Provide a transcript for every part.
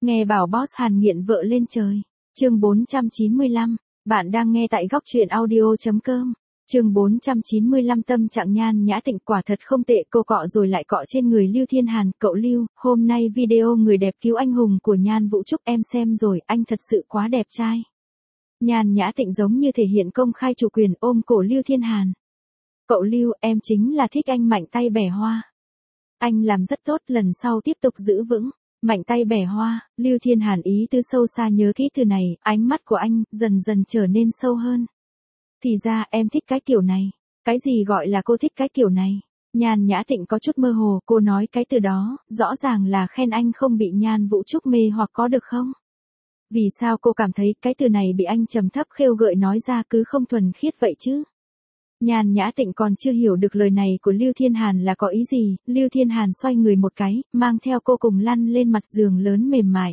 Nghe bảo boss Hàn nghiện vợ lên trời. Chương 495. Bạn đang nghe tại góc truyện audio.com. Chương 495 tâm trạng Nhan Nhã Tịnh quả thật không tệ, cô cọ rồi lại cọ trên người Lưu Thiên Hàn. Cậu Lưu, hôm nay video người đẹp cứu anh hùng của Nhan Vũ Trúc em xem rồi, anh thật sự quá đẹp trai. Nhan Nhã Tịnh giống như thể hiện công khai chủ quyền ôm cổ Lưu Thiên Hàn. Cậu Lưu, em chính là thích anh mạnh tay bẻ hoa. Anh làm rất tốt, lần sau tiếp tục giữ vững. Mạnh tay bẻ hoa, Lưu Thiên Hàn ý tứ sâu xa nhớ kỹ từ này, ánh mắt của anh dần dần trở nên sâu hơn. Thì ra em thích cái kiểu này. Cái gì gọi là cô thích cái kiểu này? Nhan Nhã Tịnh có chút mơ hồ, cô nói cái từ đó, rõ ràng là khen anh không bị Nhan Vũ Trúc mê hoặc có được không? Vì sao cô cảm thấy cái từ này bị anh trầm thấp khêu gợi nói ra cứ không thuần khiết vậy chứ? Nhan Nhã Tịnh còn chưa hiểu được lời này của Lưu Thiên Hàn là có ý gì, Lưu Thiên Hàn xoay người một cái, mang theo cô cùng lăn lên mặt giường lớn mềm mại.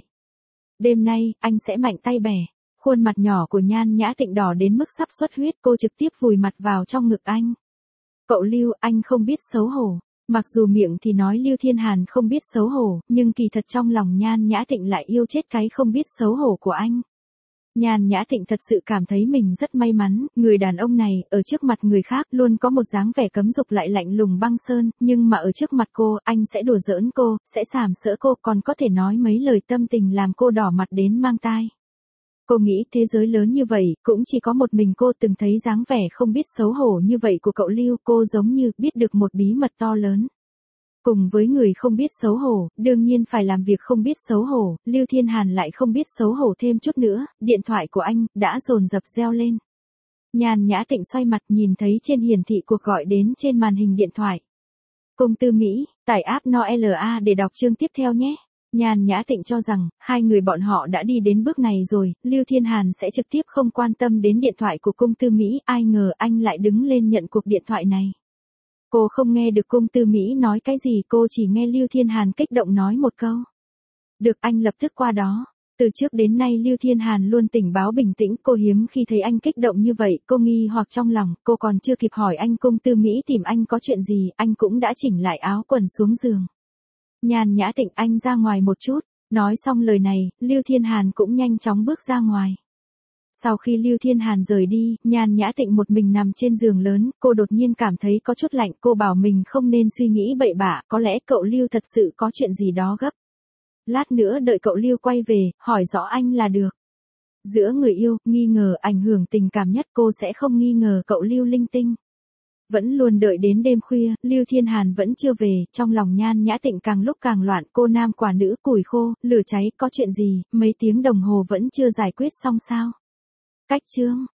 Đêm nay, anh sẽ mạnh tay bẻ. Khuôn mặt nhỏ của Nhan Nhã Tịnh đỏ đến mức sắp xuất huyết, cô trực tiếp vùi mặt vào trong ngực anh. Cậu Lưu, anh không biết xấu hổ. Mặc dù miệng thì nói Lưu Thiên Hàn không biết xấu hổ, nhưng kỳ thật trong lòng Nhan Nhã Tịnh lại yêu chết cái không biết xấu hổ của anh. Nhan Nhã Tịnh thật sự cảm thấy mình rất may mắn, người đàn ông này, ở trước mặt người khác luôn có một dáng vẻ cấm dục lại lạnh lùng băng sơn, nhưng mà ở trước mặt cô, anh sẽ đùa giỡn cô, sẽ sàm sỡ cô, còn có thể nói mấy lời tâm tình làm cô đỏ mặt đến mang tai. Cô nghĩ thế giới lớn như vậy, cũng chỉ có một mình cô từng thấy dáng vẻ không biết xấu hổ như vậy của cậu Lưu, cô giống như biết được một bí mật to lớn. Cùng với người không biết xấu hổ, đương nhiên phải làm việc không biết xấu hổ, Lưu Thiên Hàn lại không biết xấu hổ thêm chút nữa, điện thoại của anh đã dồn dập reo lên. Nhan Nhã Tịnh xoay mặt nhìn thấy trên hiển thị cuộc gọi đến trên màn hình điện thoại. Công Tư Mỹ, tải app NOLA để đọc chương tiếp theo nhé. Nhan Nhã Tịnh cho rằng, hai người bọn họ đã đi đến bước này rồi, Lưu Thiên Hàn sẽ trực tiếp không quan tâm đến điện thoại của Công Tư Mỹ, ai ngờ anh lại đứng lên nhận cuộc điện thoại này. Cô không nghe được Công Tư Mỹ nói cái gì, cô chỉ nghe Lưu Thiên Hàn kích động nói một câu. Được, anh lập tức qua đó. Từ trước đến nay Lưu Thiên Hàn luôn tỉnh báo bình tĩnh, cô hiếm khi thấy anh kích động như vậy, cô nghi hoặc trong lòng, cô còn chưa kịp hỏi anh Công Tư Mỹ tìm anh có chuyện gì, anh cũng đã chỉnh lại áo quần xuống giường. Nhan Nhã Tịnh, anh ra ngoài một chút. Nói xong lời này, Lưu Thiên Hàn cũng nhanh chóng bước ra ngoài. Sau khi Lưu Thiên Hàn rời đi, Nhan Nhã Tịnh một mình nằm trên giường lớn, cô đột nhiên cảm thấy có chút lạnh, cô bảo mình không nên suy nghĩ bậy bạ, có lẽ cậu Lưu thật sự có chuyện gì đó gấp. Lát nữa đợi cậu Lưu quay về, hỏi rõ anh là được. Giữa người yêu, nghi ngờ ảnh hưởng tình cảm nhất, cô sẽ không nghi ngờ cậu Lưu linh tinh. Vẫn luôn đợi đến đêm khuya, Lưu Thiên Hàn vẫn chưa về, trong lòng Nhan Nhã Tịnh càng lúc càng loạn, cô nam quả nữ, củi khô, lửa cháy, có chuyện gì, mấy tiếng đồng hồ vẫn chưa giải quyết xong sao? Cách chương